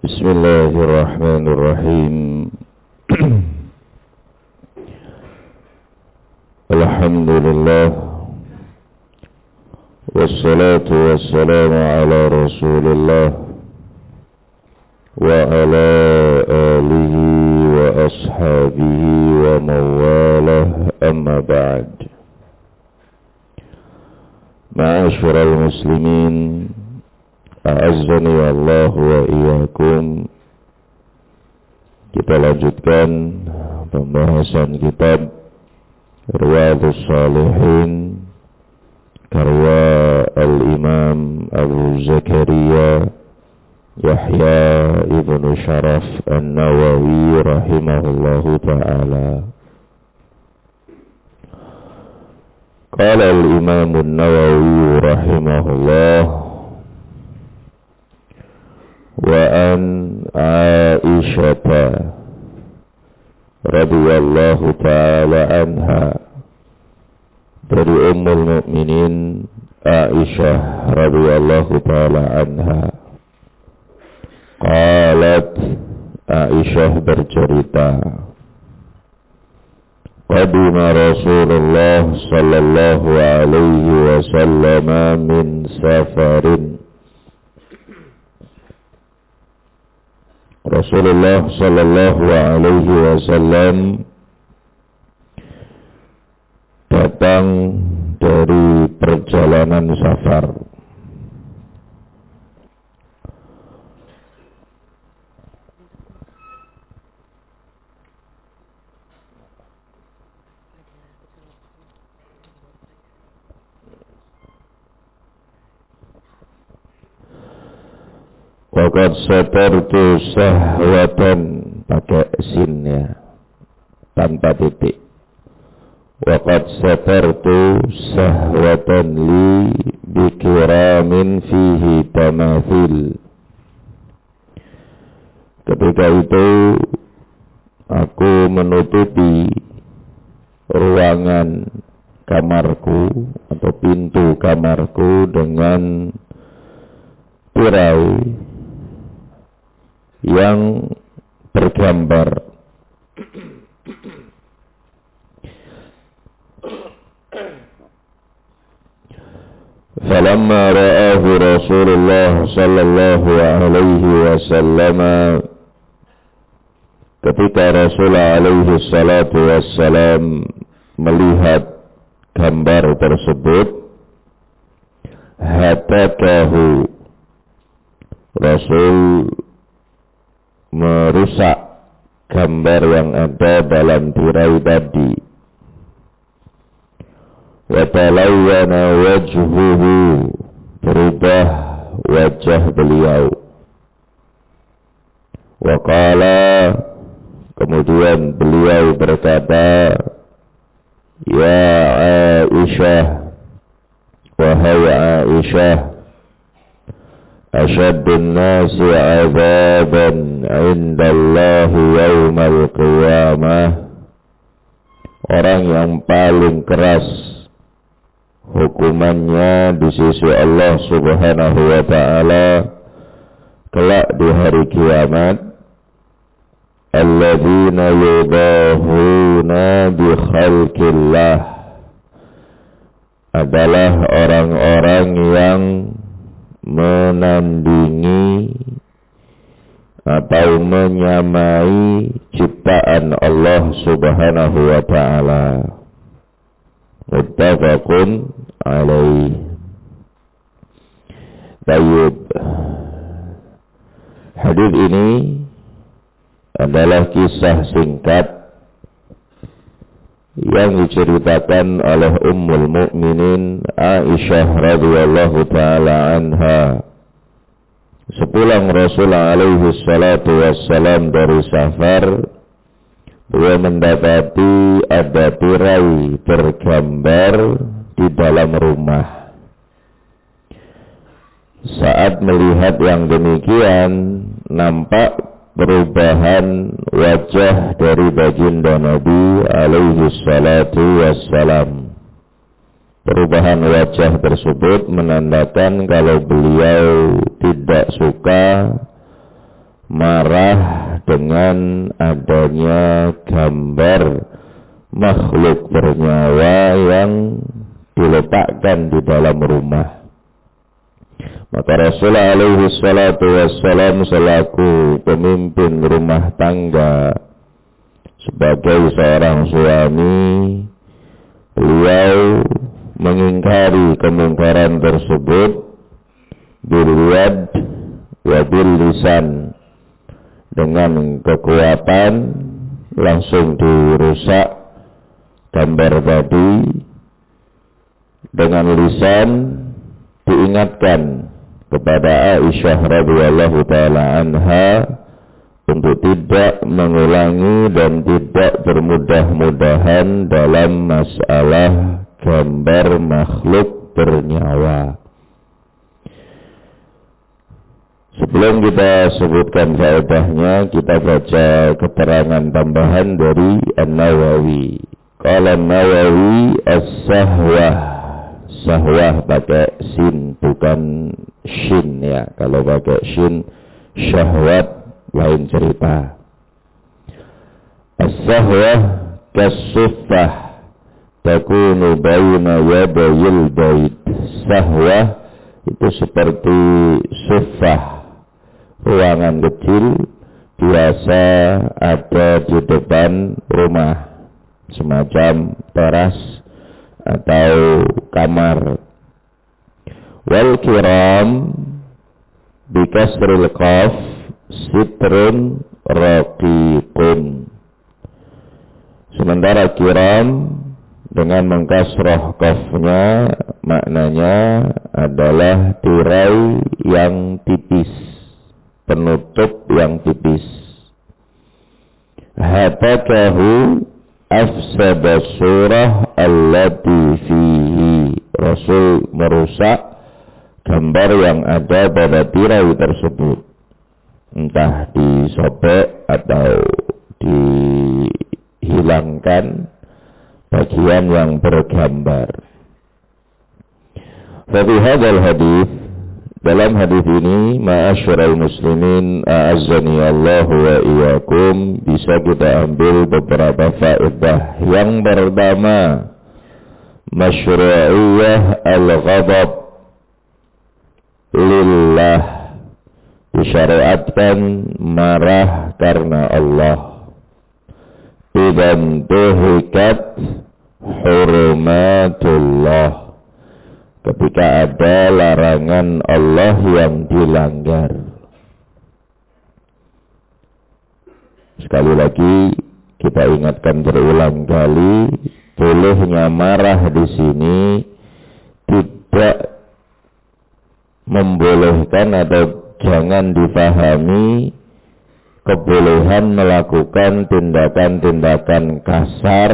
Bismillahirrahmanirrahim. Alhamdulillah, wassalatu wassalamu ala Rasulillah wa ala alihi wa ashabihi wa mawalah, amma ba'd. Ma'asyiral muslimin, a'azzani Allah wa iyyakum. Kita lanjutkan pembahasan kitab Riyadhus Shalihin karya Al-Imam Abu Zakaria Yahya ibn Sharaf An-Nawawi rahimahullahu ta'ala. Qala Al-Imam An-Nawawi rahimahullah: wa an Aisyah radhiyallahu ta'ala anha, dari Ummul Mukminin Aisyah radhiyallahu ta'ala anha, qalat, Aisyah bercerita, qadima Rasulullah sallallahu alaihi wasallam min safarin. Rasulullah sallallahu alaihi wasallam datang dari perjalanan safar. Waqad satartu sahwatan, pakai sin ya, tanpa titik. Waqad satartu sahwatan li bikiramin fihi tamathil. Ketika itu aku menutupi ruangan kamarku atau pintu kamarku dengan tirai yang bergambar. Falamma ra'ahu Rasulullah sallallahu alaihi wasallam, ketika Rasulullah alaihi salatu wassalam melihat gambar tersebut, hatakahu, Rasul merusak gambar yang ada dalam tirai tadi. Wa talawwana wajhuhu, berubah wajah beliau. Wa qala, kemudian beliau berkata, ya Aisyah, wahai Aisyah, asyaddun nasi azaban indallahi yawmal qiyamah, orang yang paling keras hukumannya di sisi Allah subhanahu wa ta'ala kelak di hari kiamat, alladzina yudahuna bi khalqillah, adalah orang-orang yang menandingi atau menyamai ciptaan Allah subhanahu wa ta'ala. Muttafaqun alaih. Tayyib. Hadis ini adalah kisah singkat yang diceritakan oleh Ummul Mukminin Aisyah radhiyallahu ta'ala anha. Sepulang Rasulullah alaihi salatu wassalam dari safar, beliau mendapati ada tirai bergambar di dalam rumah. Saat melihat yang demikian, nampak perubahan wajah dari baginda Nabi alaihi salatu wassalam. Perubahan wajah tersebut menandakan kalau beliau tidak suka marah dengan adanya gambar makhluk bernyawa yang diletakkan di dalam rumah. Maka Rasulullah alaihi salatu wassalam selaku pemimpin rumah tangga, sebagai seorang suami, beliau mengingkari kemungkaran tersebut bil yad wa bil lisan, dengan kekuatan langsung dirusak gambar tadi, dengan lisan diingatkan kepada Aisyah radhiyallahu taala anha untuk tidak mengulangi dan tidak bermudah-mudahan dalam masalah gambar makhluk bernyawa. Sebelum kita sebutkan faedahnya, kita baca keterangan tambahan dari An-Nawawi. Qala An-Nawawi as-sahwah. Sahwah pakai sin, bukan shin ya. Kalau pakai shin, syahwat, lain cerita. As-sahwah kas-suffah takunu baina yadayil bait. Sahwah itu seperti suffah, ruangan kecil biasa ada di depan rumah, semacam teras atau kamar. Wal kiram bikasril qaf sitrun raqiqun. Sementara kiram dengan mengkasrah qafnya maknanya adalah tirai yang tipis, penutup yang tipis. Hatakahu afsada surah allati fihi. Rasul merusak gambar yang ada pada tirai tersebut, entah disobek atau dihilangkan bagian yang bergambar. Tapi hadal hadis, dalam hadis ini, ma'asyiral muslimin a'azzani Allah wa iyyakum, bisa kita ambil beberapa faedah. Yang pertama, masyru'iyah al-ghadab lillah, disyariatkan marah karena Allah. Idan tuhikat hurumatullah, ketika ada larangan Allah yang dilanggar. Sekali lagi kita ingatkan berulang kali, bolehnya marah di sini tidak membolehkan atau jangan dipahami kebolehan melakukan tindakan-tindakan kasar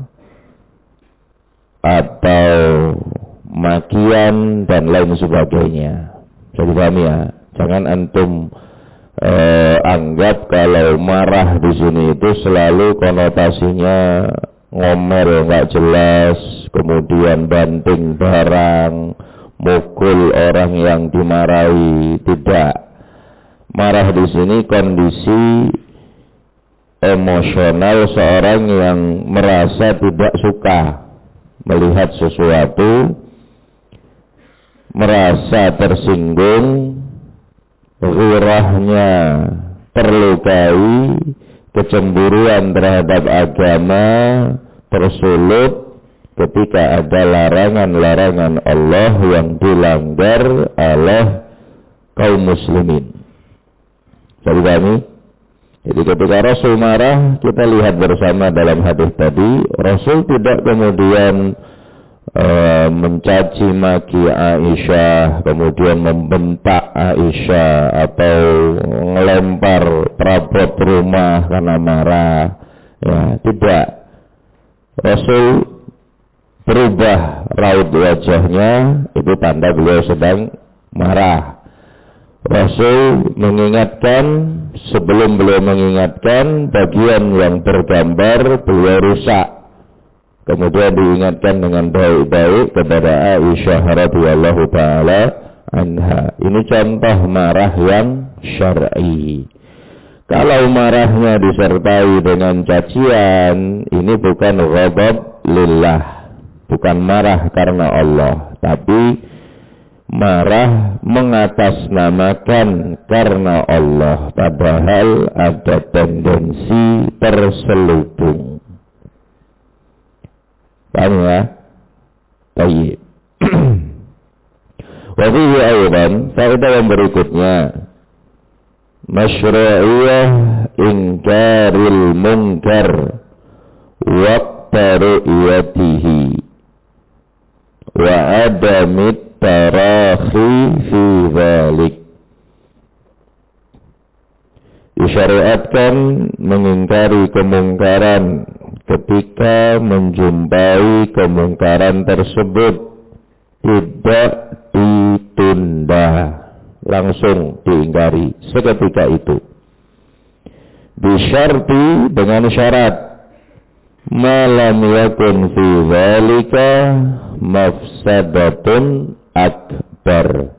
atau makian dan lain sebagainya. Bisa dipahami ya. Jangan antum anggap kalau marah di sini itu selalu konotasinya ngomel nggak jelas, kemudian banting barang, mukul orang yang dimarahi. Tidak. Marah di sini kondisi emosional seorang yang merasa tidak suka melihat sesuatu, merasa tersinggung, ghirahnya terlukai, kecemburuan terhadap agama tersulut ketika ada larangan-larangan Allah yang dilanggar oleh kaum muslimin. Jadi kami, jadi ketika Rasul marah, kita lihat bersama dalam hadis tadi, Rasul tidak kemudian mencaci maki Aisyah, kemudian membentak Aisyah atau melempar perabot rumah karena marah. Ya, tidak. Rasul berubah raut wajahnya, itu tanda beliau sedang marah. Rasul mengingatkan, sebelum beliau mengingatkan, bagian yang bergambar beliau rusak. Kemudian diingatkan dengan baik-baik kepada Aisyah radhiyallahu taala anha. Ini contoh marah yang syar'i. Kalau marahnya disertai dengan cacian, ini bukan ghadab lillah, bukan marah karena Allah, tapi marah mengatasnamakan karena Allah, padahal ada tendensi terselubung. Paham ya? Baik. Wa fihi aidan, faedah yang berikutnya, masyru'iyah inkaril munkar waqta ru'yatihi wa adamit tarakhi fi dzalik. Disyariatkan mengingkari kemungkaran ketika menjumpai kemungkaran tersebut, tidak ditunda, langsung diingkari seketika itu. Bisyarti, dengan syarat, malam yakun fi dzalika mafsadatun akbar.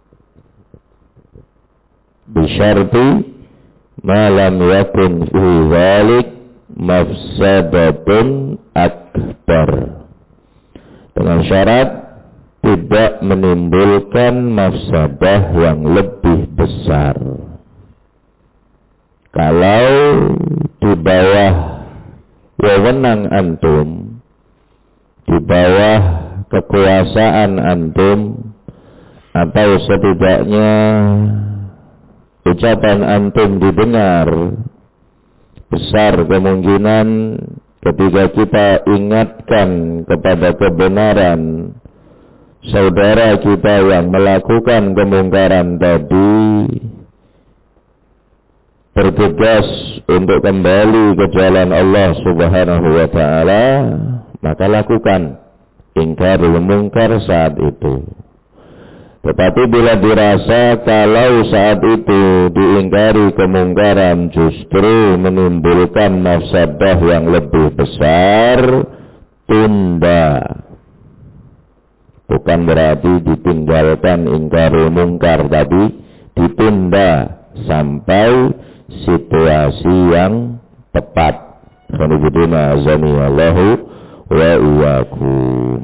Bisyarti malam yakun fi dzalik mafsadatun akbar. Dengan syarat tidak menimbulkan mafsadah yang lebih besar. Kalau di bawah wewenang antum, di bawah kekuasaan antum, atau setidaknya ucapan antum didengar, besar kemungkinan ketika kita ingatkan kepada kebenaran saudara kita yang melakukan kemungkaran tadi, bergegas untuk kembali ke jalan Allah Subhanahu wa ta'ala, maka lakukan ingkarul munkar saat itu. Tetapi bila dirasa kalau saat itu diingkari kemungkaran justru menimbulkan mafsadah yang lebih besar, tunda. Bukan berarti ditinggalkan ingkarul munkar, tapi ditunda sampai situasi yang tepat. Khonibudina azaniyallahu wa iyakum.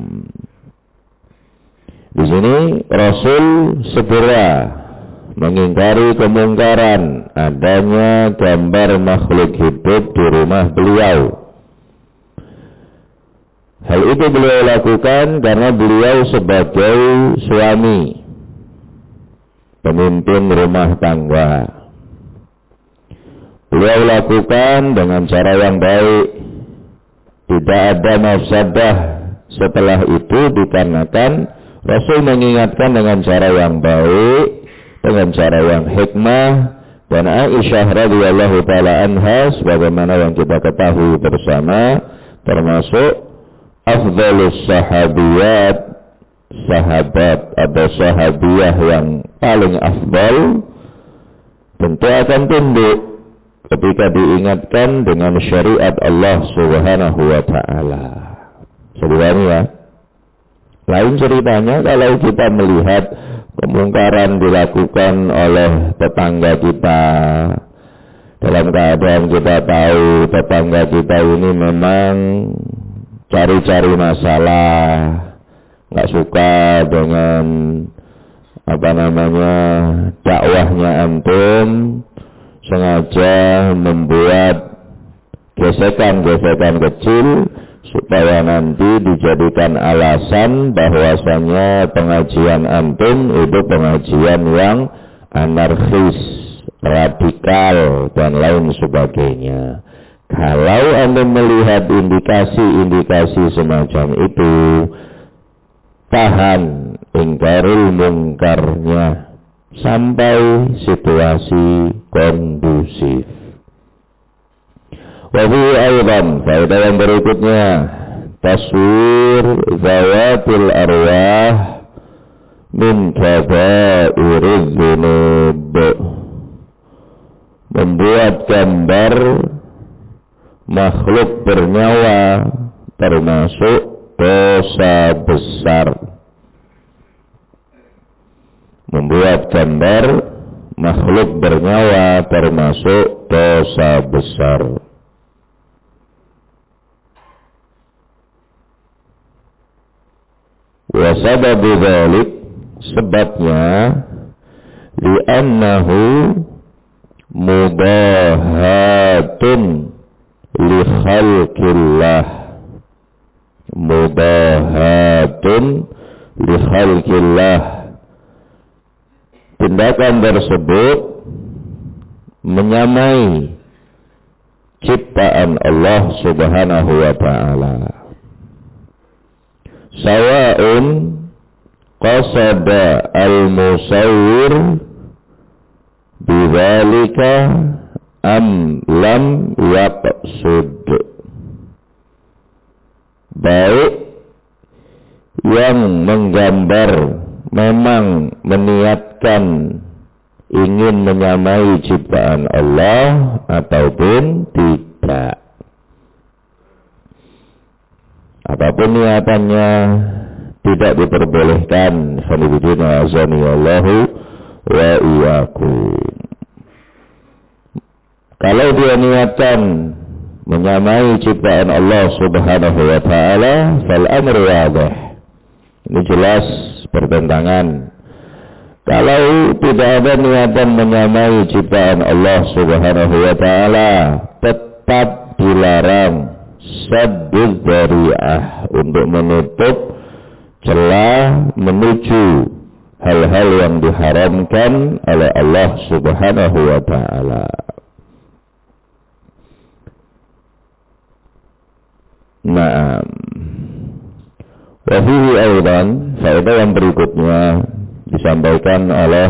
Di sini Rasul segera mengingkari kemungkaran adanya gambar makhluk hidup di rumah beliau. Hal itu beliau lakukan karena beliau sebagai suami, pemimpin rumah tangga. Beliau lakukan dengan cara yang baik, tidak ada mafsadah. Setelah itu dikarenakan Rasul mengingatkan dengan cara yang baik, dengan cara yang hikmah. Dan Aisyah radhiyallahu taala anha, sebagaimana yang kita ketahui bersama, termasuk afdhalus sahabiyat, sahabat atau sahabiyah yang paling afdal, tentu akan tunduk ketika diingatkan dengan syariat Allah Subhanahu wa ta'ala. Sebenarnya lain ceritanya kalau kita melihat kemungkaran dilakukan oleh tetangga kita, dalam keadaan kita tahu tetangga kita ini memang cari-cari masalah, nggak suka dengan dakwahnya antum, sengaja membuat gesekan-gesekan kecil supaya nanti dijadikan alasan bahwasanya pengajian antum itu pengajian yang anarkis, radikal dan lain sebagainya. Kalau Anda melihat indikasi-indikasi semacam itu, tahan ingkarul mungkarnya sampai situasi kondusif. Wabi aydan, faedah yang berikutnya, taswir zawatil arwah min kaba'iriz dzunub, membuat gambar makhluk bernyawa termasuk dosa besar. Membuat gambar makhluk bernyawa termasuk dosa besar. Wa sababu dzalik, sebabnya, li'annahu mudahatun li khalqillah, mudahatun li khalqillah. Tindakan tersebut menyamai ciptaan Allah Subhanahu wa ta'ala. Sawa'un qasada al-musawwir bidzalika am lam yaqsud. Baik yang menggambar memang meniatkan ingin menyamai ciptaan Allah ataupun tidak. Apapun niatannya tidak diperbolehkan. Khalidina azanillahu wa iyyakum. Kalau dia niatkan menyamai ciptaan Allah Subhanahu wa ta'ala, fal amru wadih. Ini jelas bertentangan. Kalau tidak ada niatan menyamai ciptaan Allah Subhanahu wa ta'ala, tetap dilarang sadduz dzari'ah, untuk menutup celah menuju hal-hal yang diharamkan oleh Allah Subhanahu wa ta'ala. Naam. Wa fihi aidan, faedah yang berikutnya disampaikan oleh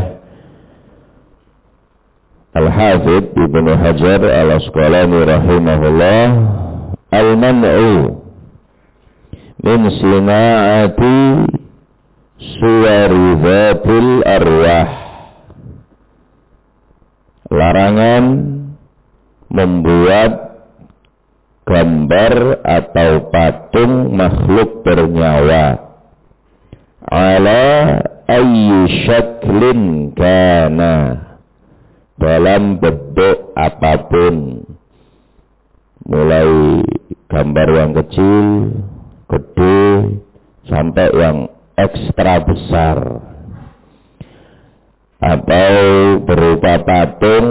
Al-Hafidz Ibnu Hajar Al-Asqalani rahimahullah, al-man'u min sina'ati suwari dzatil arwah, larangan membuat gambar atau patung makhluk bernyawa ala ayyi syaklin kana, dalam bentuk apapun, mulai gambar yang kecil, gede, sampai yang ekstra besar, atau berupa patung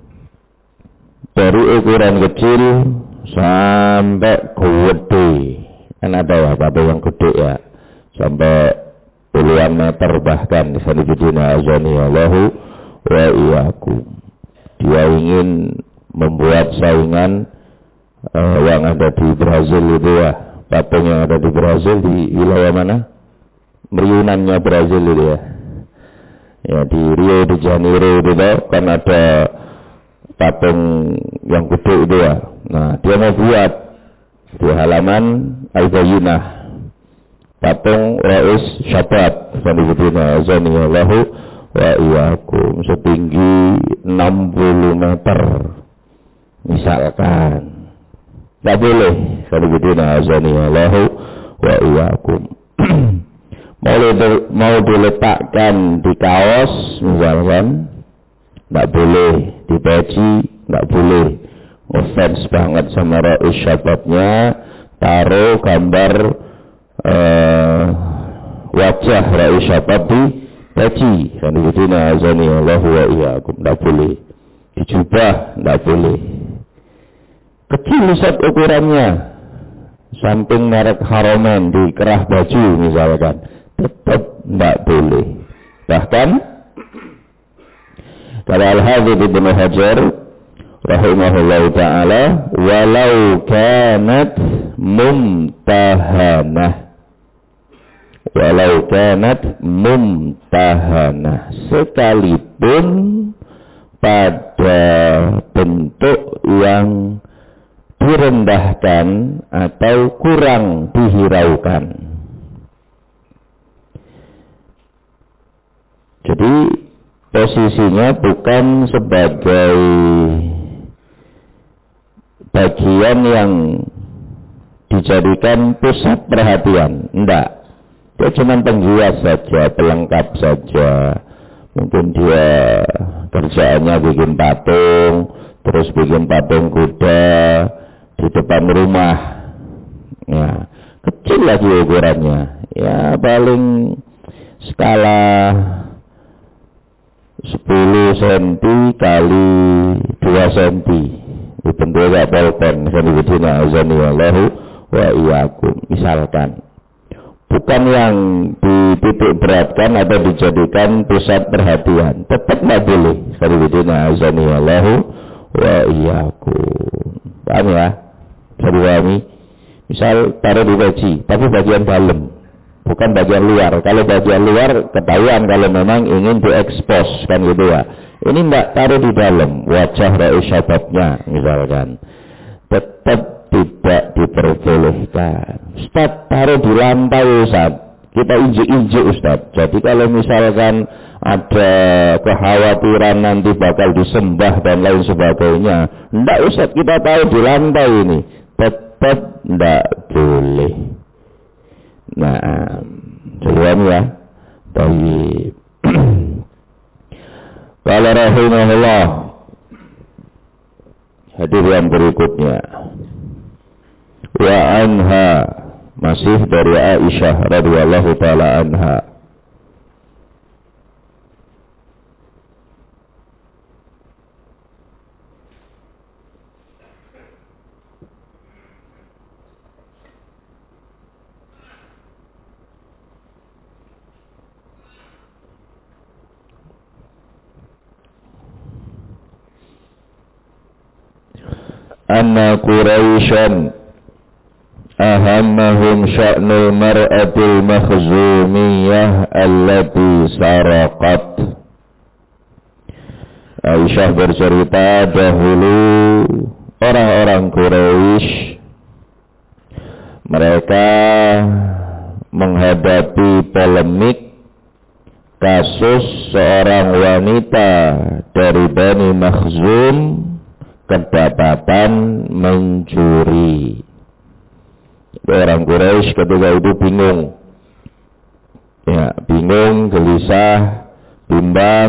dari ukuran kecil sampai gede. Kan ada ya patung yang gede ya, sampai puluhan meter bahkan. Sanibidina azanillahu wa iyyakum. Dia ingin membuat saingan yang ada di Brazil itu ya, patung yang ada di Brazil, di wilayah mana? Meriunannya Brazil itu ya. Ya, di Rio de Janeiro itu kan ada patung yang gede itu ya. Nah, dia mau buat di halaman Al-Bayyinah patung Rais Syabat Sanibidina azanillahu wa iyyakum, setinggi 60 meter misalkan. Tidak boleh. Sanibidina azanillahu wa iyyakum. Mau diletakkan di kaos misalkan, tidak boleh. Di peci tidak boleh. Offense banget sama Rais Syabatnya, taruh gambar wajah Rais Syabat di peci. Sanibidina azanillahu wa iyyakum, tidak boleh. Dijubah tidak boleh. Kecil set ukurannya, samping merek Haromen di kerah baju misalkan, tetap tidak boleh. Bahkan kata Al-Hafidz Ibnu Hajar rahimahullah ta'ala, walau kanat mumtahanah, walau kanat mumtahanah, sekalipun pada bentuk yang direndahkan atau kurang dihiraukan. Jadi posisinya bukan sebagai bagian yang dijadikan pusat perhatian, enggak. Dia cuma penghias saja, pelengkap saja. Mungkin dia kerjaannya bikin patung, terus bikin patung kuda di depan rumah. Ya, kecil lagi ukurannya. Ya, paling skala 10 cm kali 2 cm. Bentuknya polpen. Sanibidina azanillahu wa iyyakum. Misalkan, bukan yang dititik beratkan atau dijadikan pusat perhatian, tetap nggak boleh. Sanibidina azanillahu wa iyyakum. Paham ya? Jadi misal taruh di peci, tapi bagian dalam, bukan bagian luar. Kalau bagian luar ketahuan kalau memang ingin diekspos, kan gitu ya. Ini enggak, taruh di dalam, wajah rais syababnya misalkan, tetap tidak diperbolehkan. Ustaz, taruh di lantai Ustaz, kita injek-injek Ustaz. Jadi kalau misalkan ada kekhawatiran nanti bakal disembah dan lain sebagainya, enggak Ustaz, kita taruh di lantai ini, tetap enggak boleh. Nah, jelas ya. Baik. Qala rahimahullah, hadis yang berikutnya, wa anha, masih dari Aisyah radhiyallahu taala anha, anna Quraisyan ahammahum sya'nul mar'atil makhzumiyah allati saraqat. Aisyah bercerita, dahulu orang-orang Quraisy mereka menghadapi polemik kasus seorang wanita dari Bani Makhzum kedapatan mencuri. Orang Quraisy ketika itu bingung, ya, bingung, gelisah, bimbang,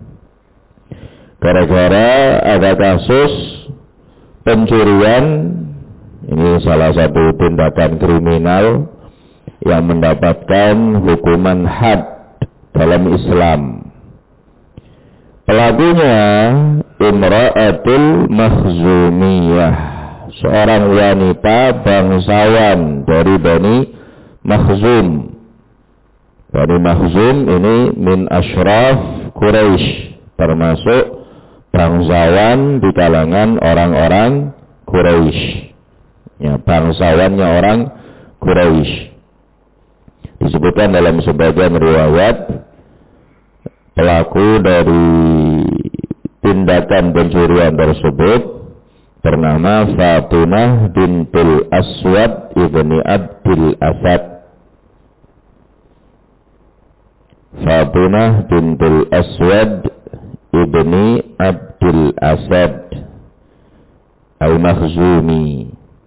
gara-gara ada kasus pencurian. Ini salah satu tindakan kriminal yang mendapatkan hukuman had dalam Islam. Pelakunya imra'atul makhzumiyah, seorang wanita bangsawan dari Bani Makhzum. Bani Makhzum ini min asyraf Quraisy, termasuk bangsawan di kalangan orang-orang Quraisy. Ya, bangsawannya orang Quraisy. Disebutkan dalam sebagian riwayat, pelaku dari tindakan pencurian tersebut bernama Fatimah bintul Aswad ibni Abdul Asad. Fatimah bintul Aswad ibni Abdul Asad Al-Makhzumi.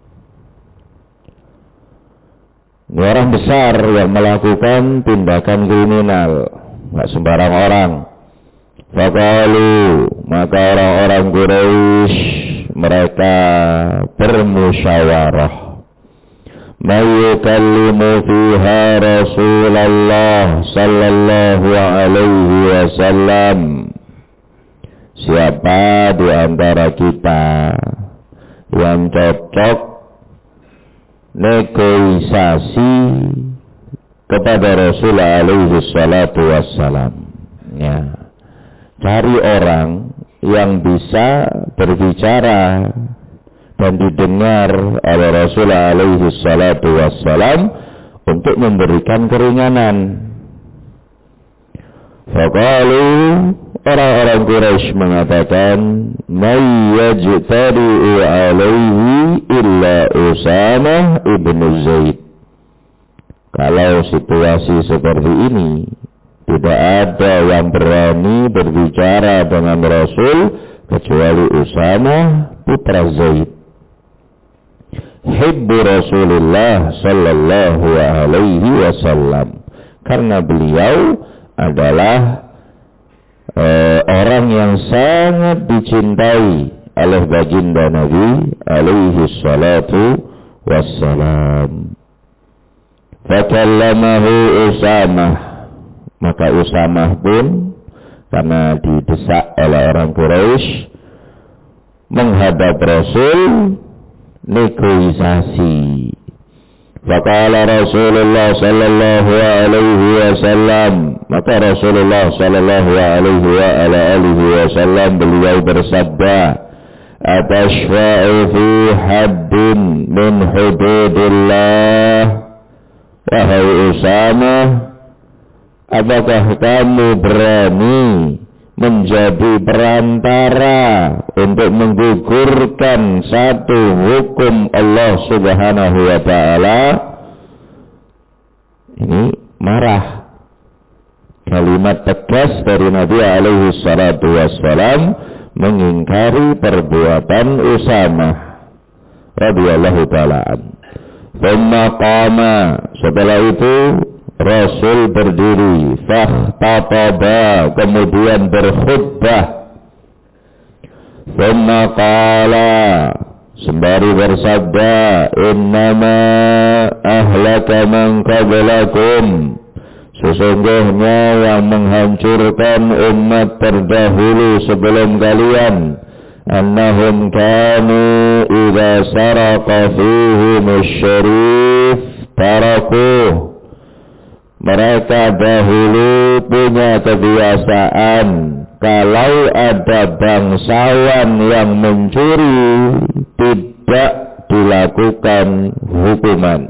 Ini orang besar yang melakukan tindakan kriminal, nggak sembarang orang. Faqalu, maka orang-orang Quraisy mereka bermusyawarah, mayukallimu fiha Rasulullah sallallahu alaihi wasallam, siapa di antara kita yang cocok negosiasi kepada Rasulullah alaihi salatu wassalam. Ya, cari orang yang bisa berbicara dan didengar oleh Rasulullah alaihi salatu wassalam untuk memberikan keringanan. Faqalu, orang-orang Quraisy mengatakan, may yajtari'u alaihi illa Usamah ibnu Zaid. Kalau situasi seperti ini, tidak ada yang berani berbicara dengan Rasul kecuali Usamah putra Zaid, hibbu Rasulullah sallallahu alaihi wasallam, karena beliau adalah orang yang sangat dicintai oleh baginda Nabi alaihi salatu wassalam. Fakallamahu Usamah, maka Usamah pun karena didesak oleh orang Quraisy menghadap Rasul negosiasi. Faqala Rasulullah sallallahu alaihi wasallam, maka Rasulullah sallallahu alaihi wa ala alihi wasallam beliau bersabda, atashfa'u fi haddin min hududillah, wahai Usamah, apakah kamu berani menjadi perantara untuk menggugurkan satu hukum Allah Subhanahu wa ta'ala? Ini marah. Kalimat tegas dari Nabi alaihi salatu wassalam mengingkari perbuatan Usamah radhiyallahu ta'ala an. Thumma qama, setelah itu Rasul berdiri, fakhtataba, kemudian berkhutbah. Thumma qala, sembari bersabda, innama ahlaka man qablakum, sesungguhnya yang menghancurkan umat terdahulu sebelum kalian, annahum kanu idza saraqa fihim asy-syarif tarakuh, mereka dahulu punya kebiasaan kalau ada bangsawan yang mencuri tidak dilakukan hukuman.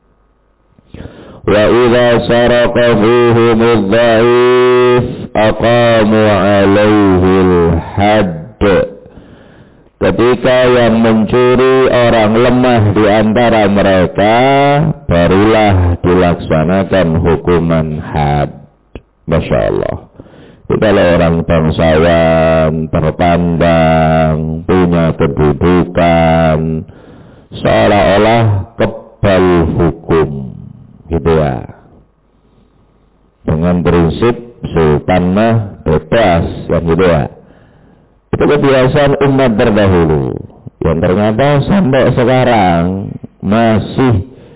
Wa idza saraqa fihim adh-dha'if aqamu 'alaihi al-hadd, ketika yang mencuri orang lemah di antara mereka, barulah dilaksanakan hukuman had. Masya Allah. Kalau orang bangsawan, terpandang, punya kedudukan, seolah-olah kebal hukum, gitu ya. Dengan prinsip sultan mah bebas, kan gitu ya. Itu kebiasaan umat terdahulu yang ternyata sampai sekarang masih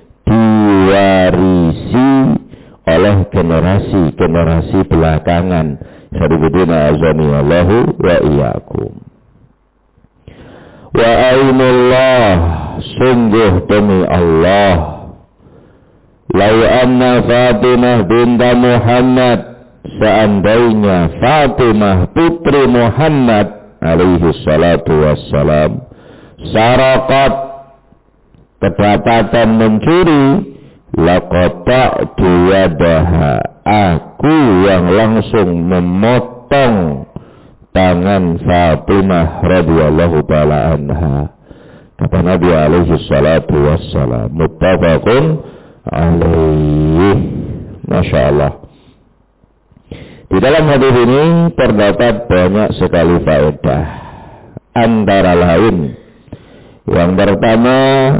diwarisi oleh generasi-generasi belakangan. Sadibidina azani Allahu wa iyyakum. Wa ainullah, sungguh demi Allah, lau anna Fatimah binta Muhammad, seandainya Fatimah putri Muhammad alaihi salatu wassalam sarakat, kedapatan mencuri, laqata'tu yadaha, aku yang langsung memotong tangan Fatimah radhiyallahu ta'ala anha. Kata Nabi alaihi salatu wassalam, muttafaqun alaihi. Masya Allah. Di dalam hadis ini terdapat banyak sekali faedah. Antara lain, yang pertama,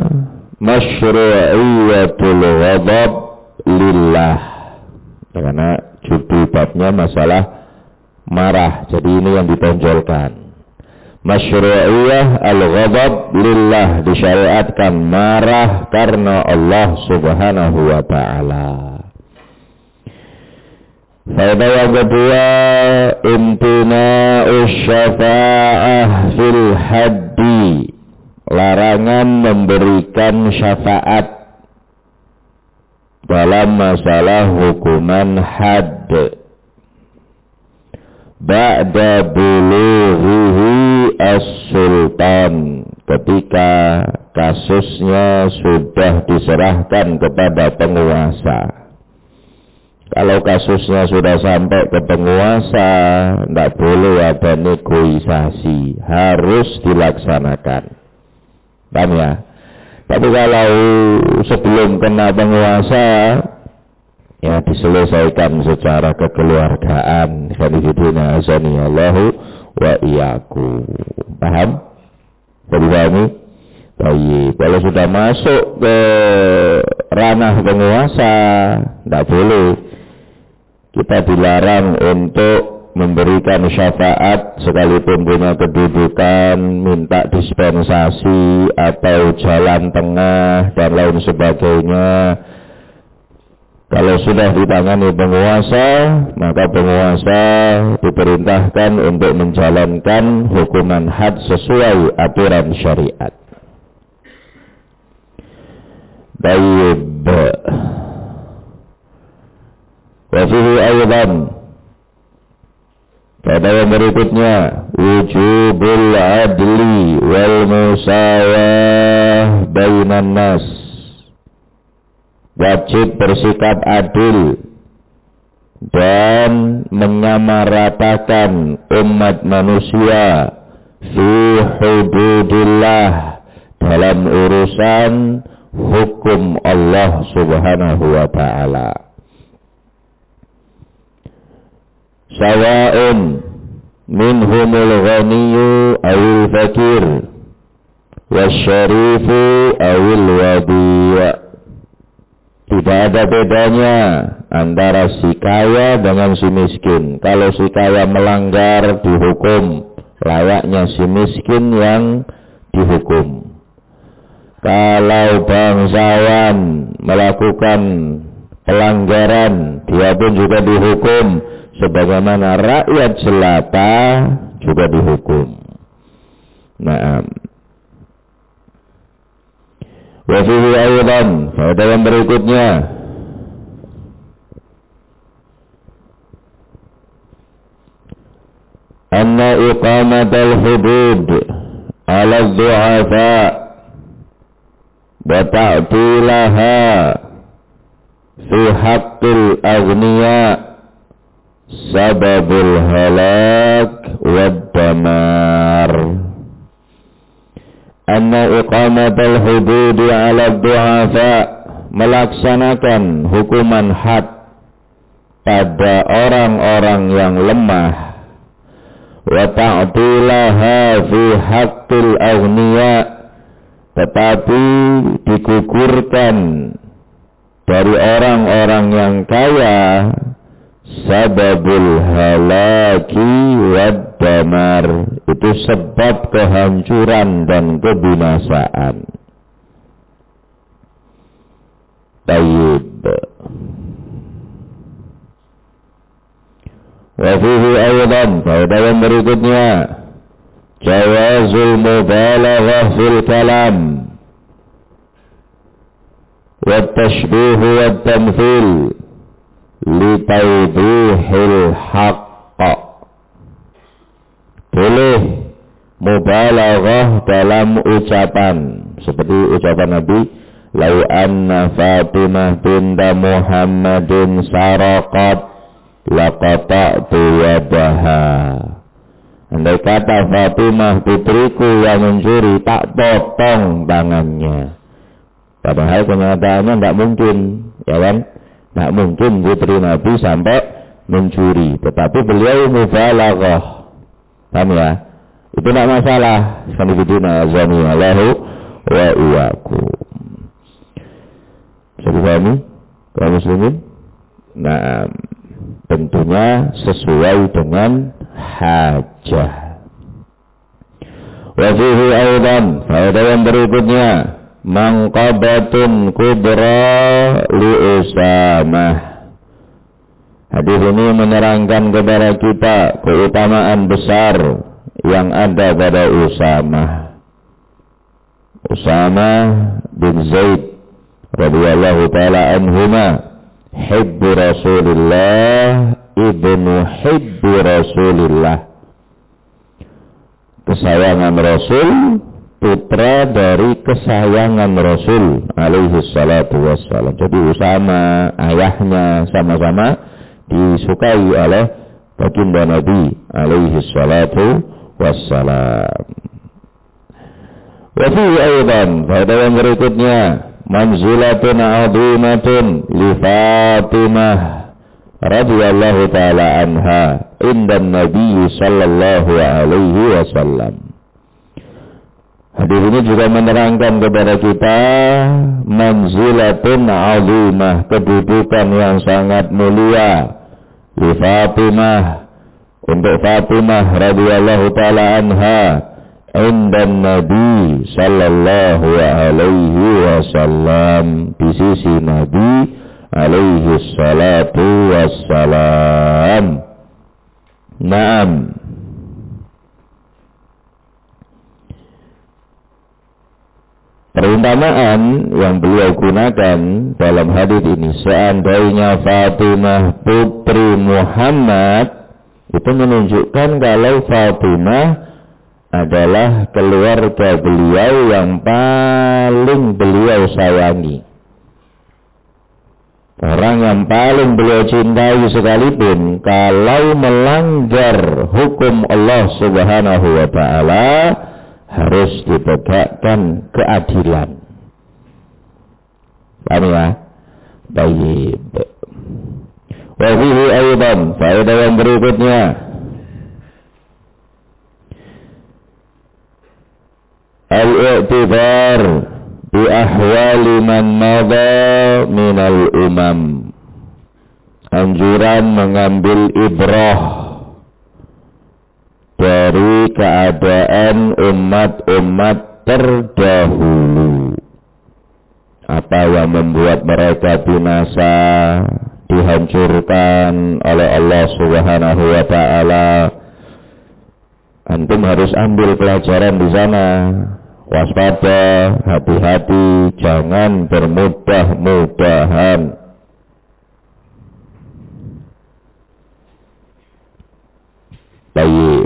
masyru'iyatul ghadab lillah. Karena judul babnya masalah marah, jadi ini yang ditonjolkan. Masyru'iyah al-ghadab lillah, disyariatkan marah karena Allah Subhanahu wa ta'ala. Faedah yang kedua, imtina'us syafa'ah fil haddi, larangan memberikan syafaat dalam masalah hukuman had. Ba'da bulughihi as-sultan, ketika kasusnya sudah diserahkan kepada penguasa. Kalau kasusnya sudah sampai ke penguasa, tidak boleh ada negosiasi, harus dilaksanakan. Paham ya? Tapi kalau sebelum kena penguasa, ya diselesaikan secara kekeluargaan. Khalifidina azani Allahu wa iyyakum. Paham? Pahami? Baik. Kalau sudah masuk ke ranah penguasa, tidak boleh. Kita dilarang untuk memberikan syafaat sekalipun punya kedudukan, minta dispensasi atau jalan tengah dan lain sebagainya. Kalau sudah ditangani penguasa, maka penguasa diperintahkan untuk menjalankan hukuman had sesuai aturan syariat. Baik. Wa fihi aidan, pada yang berikutnya, wujubul adli wal musawah bainan nas, wajib bersikap adil dan menyamaratakan umat manusia fi hududillah, dalam urusan hukum Allah subhanahu wa ta'ala. Sawa'un minhumul ghaniyyu awil fakir wasyarifu awil wadi'. Tidak ada bedanya antara si kaya dengan si miskin. Kalau si kaya melanggar, dihukum, layaknya si miskin yang dihukum. Kalau bangsawan melakukan pelanggaran, dia pun juga dihukum, sebagaimana rakyat jelata juga dihukum. Naam. Wa fihi aidan, pada yang berikutnya, anna iqamatal hudud ala du'afa wa ta'tilaha fi haqqil aghniya sababul halak wad damar. Anna iqamatal hududi ala du'afa, melaksanakan hukuman had pada orang-orang yang lemah, wa ta'tilaha fi haqqil aghniya, tetapi digugurkan dari orang-orang yang kaya, sababul halaki wad damar, itu sebab kehancuran dan kebinasaan. Tayyib. Wa fihi aidan, pada yang berikutnya, jawazul mubalaghah fil kalam wa tashbih wa tamthil litawdihil haqq. Boleh mubalaghah dalam ucapan, seperti ucapan Nabi, lau anna Fatimah binta Muhammadin saraqat laqata'tu yadaha. Andai kata Fatimah putriku yang mencuri, tak potong tangannya. Padahal kenyataannya tidak mungkin, ya kan? Tidak mungkin putri Nabi sampai mencuri, tetapi beliau mubalaghah. Paham ya? Itu tidak masalah. Sanibidina azani Allahu wa iyyakum. Bisa dipahami kaum muslimin? Nah, tentunya sesuai dengan hajah. Wa fihi aidan, pada yang berikutnya, manqabatun kubra li Usamah. Hadis ini menerangkan kepada kita keutamaan besar yang ada pada Usamah. Usamah bin Zaid radhiyallahu taala anhuma, hibbu Rasulillah ibnu hibbi Rasulillah, kesayangan Rasul, putra dari kesayangan Rasul alaihi salatu wassalam. Jadi Usama, ayahnya sama-sama disukai oleh baginda Nabi alaihi salatu wassalam. Wa fi aidan, pada yang berikutnya, manzilatun 'azimatun li Fatimah radhiyallahu taala anha inda Nabi sallallahu alaihi wasallam. Hadis ini juga menerangkan kepada kita manzilatun 'azimah, kedudukan yang sangat mulia li Fatimah untuk Fatimah radhiyallahu taala anha inda Nabi sallallahu alaihi wasallam, di sisi Nabi alaihi salatu wassalam. Naam. Perumpamaan yang beliau gunakan dalam hadis ini, seandainya Fatimah putri Muhammad, itu menunjukkan kalau Fatimah adalah keluarga beliau yang paling beliau sayangi. Orang yang paling beliau cintai sekalipun, kalau melanggar hukum Allah Subhanahu wa ta'ala, harus ditegakkan keadilan. Paham ya? Baik. Wa fihi aidan, faedah yang berikutnya, al-i'tibar bi ahwali man madha minal umam. Anjuran mengambil ibrah dari keadaan umat-umat terdahulu. Apa yang membuat mereka binasa, dihancurkan oleh Allah Subhanahu wa ta'ala, antum harus ambil pelajaran di sana. Waspada, hati-hati, jangan bermudah-mudahan. Baik.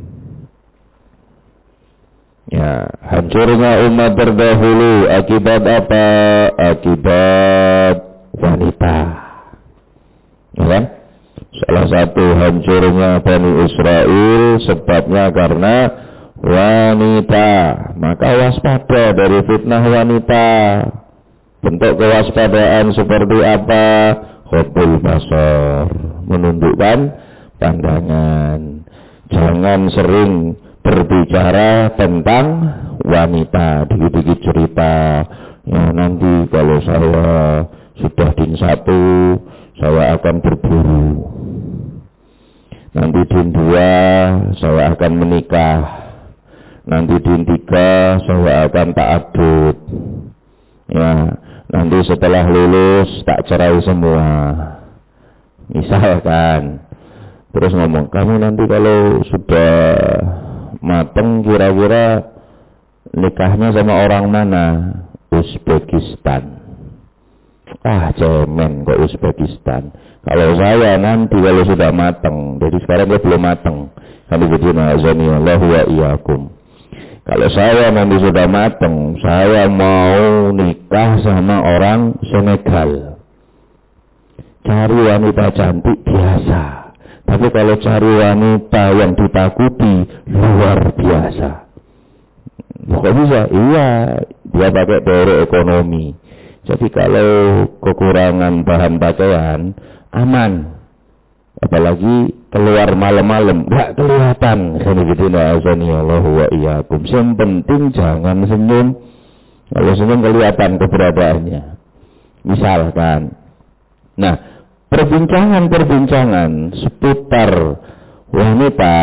Ya, hancurnya umat terdahulu akibat apa? Akibat wanita. Ya kan? Salah satu hancurnya Bani Israel sebabnya karena wanita. Maka waspada dari fitnah wanita. Bentuk kewaspadaan seperti apa? Ghaddul basar, menundukkan pandangan. Jangan sering berbicara tentang wanita, dikit-dikit cerita. Ya, nanti kalau saya sudah din 1, saya akan berburu. Nanti din 2, saya akan menikah. Nanti din 3, saya akan ta'addud. Ya, nanti setelah lulus tak cerai semua. Misalkan. Terus ngomong, kamu nanti kalau sudah mateng kira-kira nikahnya sama orang mana? Uzbekistan. Ah, cemen kok Uzbekistan. Kalau saya nanti kalau sudah mateng, jadi sekarang dia belum mateng. Kami jadi nazani Allah wa iyyakum. Kalau saya nanti sudah mateng, saya mau nikah sama orang Senegal. Cari wanita cantik biasa. Tapi kalau cari wanita yang ditakuti luar biasa. Kok bisa? Iya, dia pakai teori ekonomi. Jadi kalau kekurangan bahan pakaian, aman. Apalagi keluar malam-malam, enggak kelihatan. Allahu wa iyyakum. Yang penting jangan senyum. Kalau senyum kelihatan keberadaannya. Misalkan. Nah, perbincangan seputar wanita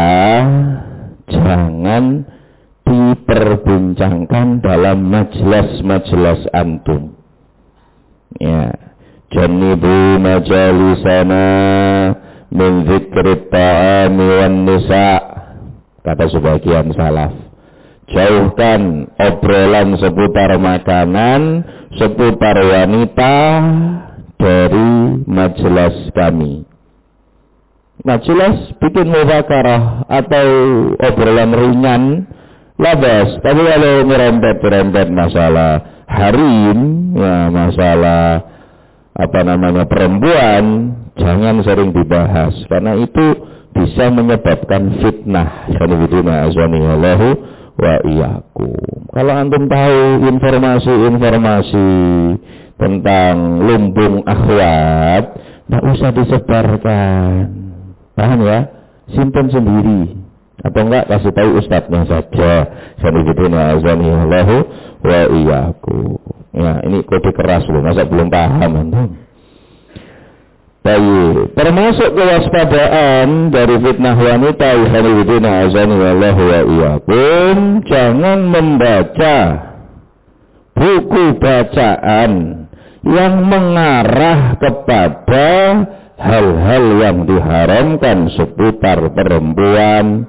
jangan diperbincangkan dalam majelis-majelis antum. Ya, janibu majalisana min dzikrit ta'ami wan nisa, kata sebagian salaf. Jauhkan obrolan seputar makanan, seputar wanita dari majelis kami. Majelis bikin muzakarah atau obrolan ringan, labas. Tapi kalau nyerempet-nyerempet masalah harim, ya masalah perempuan, jangan sering dibahas karena itu bisa menyebabkan fitnah. Allahu wa iyyakum. Kalau antum tahu informasi-informasi tentang lumbung akhwat, tidak usah disebarkan. Paham ya? Simpan sendiri. Atau enggak kasih tahu ustadznya saja. Allahu wa iyyakum. Ya, ini kode keras loh, masa belum paham antum. Baik, termasuk kewaspadaan dari fitnah wanita, ikhwanifidina azani wallahu wa iyyakum, jangan membaca buku bacaan yang mengarah kepada hal-hal yang diharamkan seputar perempuan.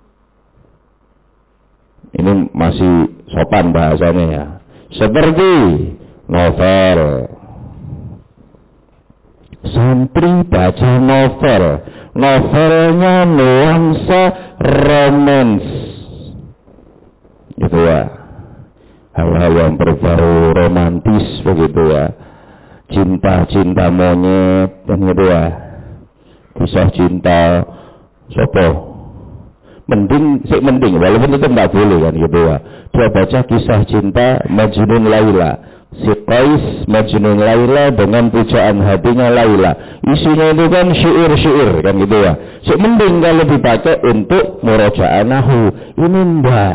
Ini masih sopan bahasanya ya. Seperti novel. Santri baca novel. Novelnya nuansa romans. Gitu ya. Hal-hal yang berbau romantis begitu ya. Cinta-cinta monyet dan gitu ya. Kisah cinta sopo. Mending walaupun itu enggak boleh kan gitu ya. Dia baca kisah cinta Majnun Laila. Si Qais Majnun Laila dengan pujaan hatinya Laila. Isinya itu kan syair-syair kan gitu ya. Mending kalau dipakai untuk murajaah nahwu. Ini enggak.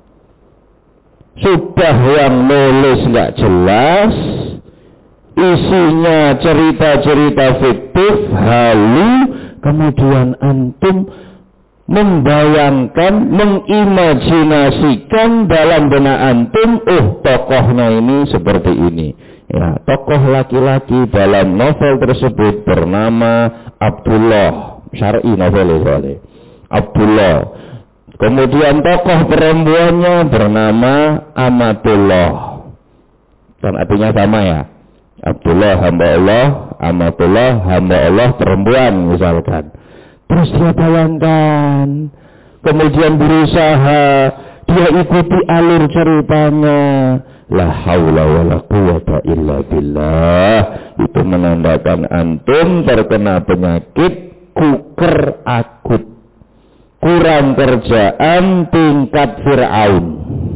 Sudah yang nulis enggak jelas. Isinya cerita-cerita fiktif, halu, kemudian antum membayangkan, mengimajinasikan dalam benak antum, tokohnya ini seperti ini. Ya, tokoh laki-laki dalam novel tersebut bernama Abdullah. Syar'i novel soalnya. Abdullah. Kemudian tokoh perempuannya bernama Amatullah. Dan artinya sama ya. Abdullah hamba Allah, Amatullah hamba Allah perempuan misalkan. Terus dia bayangkan, kemudian berusaha, dia ikuti alur ceritanya. La haula wala quwata illa billah. Itu menandakan antum terkena penyakit kuker akut. Kurang kerjaan tingkat Fir'aun.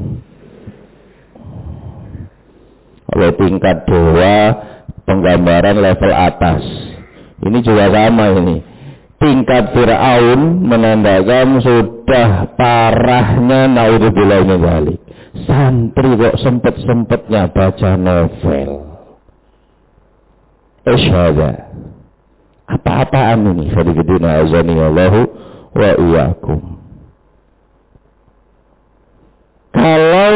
Kalau tingkat dewa, penggambaran level atas. Ini juga sama ini. Tingkat Fir'aun menandakan sudah parahnya naudzubillah min dzalik. Santri kok sempet-sempetnya baca novel. Isyhada. Apa-apaan ini? Fadhilina azani Allahu wa iyyakum. Kalau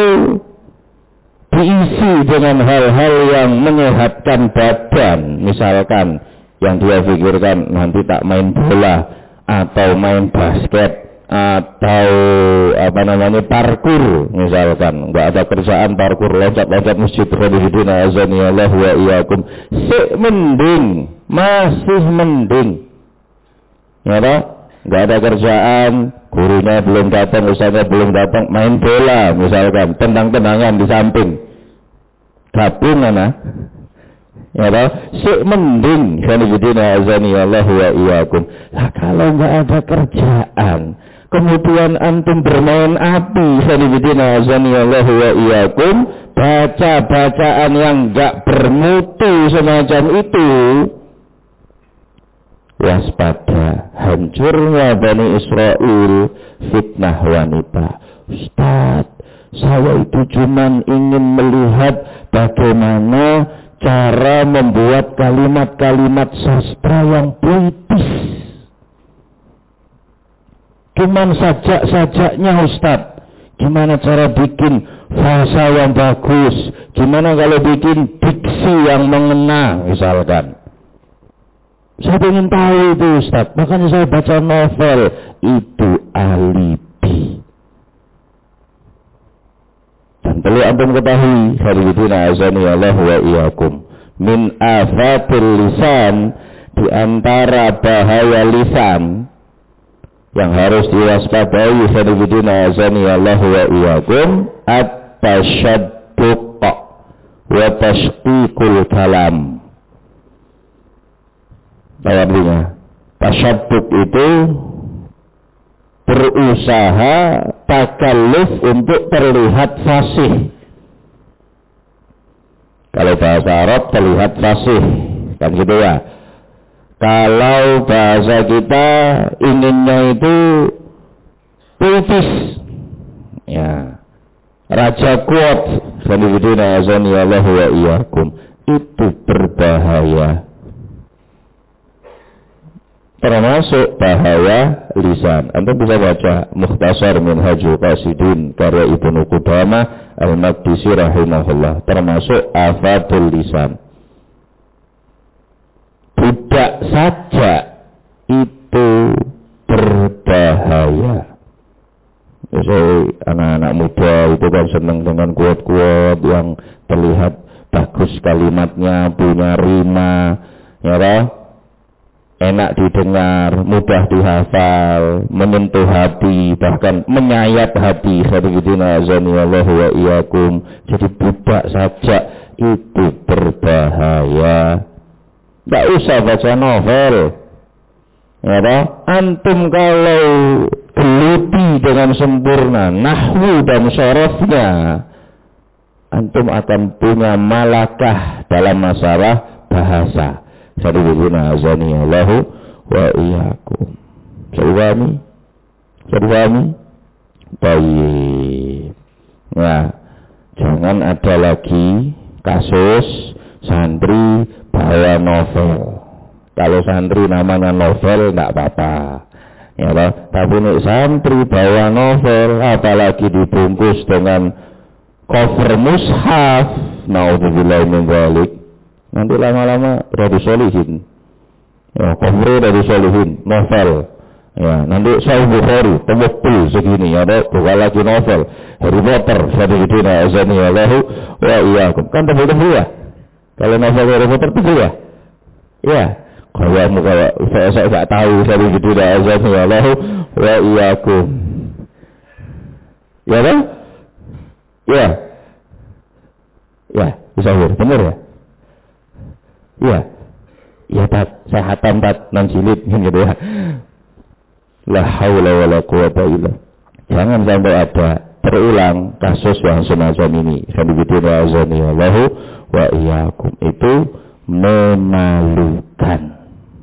diisi dengan hal-hal yang menyehatkan badan, misalkan yang dia pikirkan nanti tak main bola atau main basket atau parkur misalkan, nggak ada kerjaan parkur loncat-loncat masjid khadijina azanillahu wa iyyakum, masih mending ya toh, nggak ada kerjaan, gurunya belum datang, ustaznya belum datang, main bola misalkan, tendang-tendangan di samping gabung ya toh, mending khadijina azanillahu wa iyyakum. Lah kalau nggak ada kerjaan kemudian antum bermain api, khadijina azanillahu wa iyyakum, baca bacaan yang enggak bermutu semacam itu, waspada, hancurnya Bani Israel fitnah wanita. Ustaz, saya itu cuman ingin melihat bagaimana cara membuat kalimat-kalimat sastra yang puitis. Cuman sajak-sajaknya Ustaz. Gimana cara bikin bahasa yang bagus? Gimana kalau bikin diksi yang mengena misalkan? Saya ingin tahu itu Ustaz. Makanya saya baca novel. Itu alibi. Dan perlu antum ketahui, hadirin azani Allah wa iyyakum, min afatil lisan, di antara bahaya lisan yang harus diwaspadai, hadirin azani Allah wa iyyakum, at-tasyadduq wa tashqiqul kalam. Artinya, tasyadduq itu berusaha takalluf untuk terlihat fasih. Kalau bahasa Arab terlihat fasih, kan gitu ya. Kalau bahasa kita inginnya itu puitis, ya. Raja kuat, sanibidina azanillahu wa iyyakum, itu berbahaya. termasuk bahaya lisan. Antum bisa baca Mukhtasar Minhajul Qasidin karya Ibnu Qudamah Al-Maqdisi rahimahullah, termasuk afadul lisan. Budak saja itu berbahaya. Jadi anak-anak muda itu kan senang dengan quote-quote yang terlihat bagus kalimatnya, punya rima, ya toh? Enak didengar, mudah dihafal, menyentuh hati, bahkan menyayat hati. Khairuddin azanillahu wa iyyakum. Jadi budak saja itu berbahaya. Tidak usah baca novel, ya toh? Antum kalau geluti dengan sempurna nahwu dan syarafnya, antum akan punya malakah dalam masalah bahasa. Khairuddin azanillahu wa iyyakum. Jadi baik. Nah, jangan ada lagi kasus santri bawa novel. Kalau santri namanya novel enggak apa-apa, ya toh? Tapi nek santri bawa novel apalagi dibungkus dengan cover mushaf, naudzubillah min dzalik, nanti lama-lama dari solihin. Ya, cover dari solihin, novel. Ya, nanti Sahih Bukhari tebel segini, ya toh? Bukan lagi novel Harry Potter. Khairuddin azanillahu wa iyyakum. Kan tebel ya. Kalau novel Harry Potter tebel ya. Ya. Kalau saya enggak tahu, Khairuddin azanillahu wa iyyakum. Ya kan? Ya. Ya, bisa benar ya? Ya. Ya, saya hatam 6 jilid gitu ya. La haula wala quwata illa. Jangan sampai ada terulang kasus yang semacam ini. Khairuddin azanillahu wa iyyakum. Itu memalukan.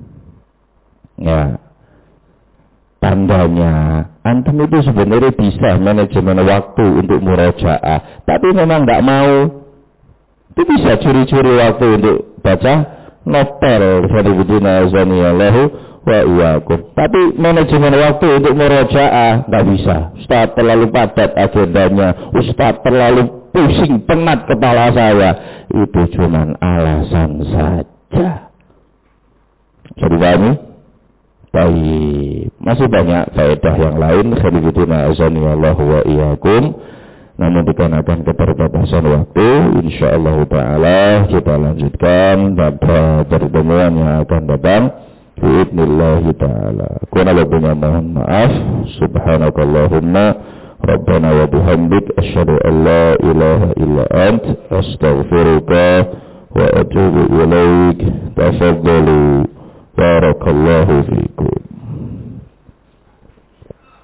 Ya, tandanya antum itu sebenarnya bisa manajemen waktu untuk murojaah, tapi memang tidak mau. Itu bisa curi-curi waktu untuk baca novel. Khairuddin azanillahu wa iyyakum. Tapi manajemen waktu untuk murojaah nggak bisa. Ustaz terlalu padat agendanya, Ustaz terlalu pusing, penat kepala saya. Itu cuman alasan saja. Jadi kami baik, masih banyak faedah yang lain. Khairuddin azanillahu wa iyyakum. Namun dikarenakan keterbatasan waktu, insyaallah taala kita lanjutkan pada pertemuan yang akan datang. Bi'idnillahi ta'ala. Kuna lebihnya mohon maaf. Subhanakallahumma Rabbana wa bihamdik asyhadu an la ilaha illa ant astaghfiruka wa atubu ilaik. Tafadhalu. Barakallahu fikum.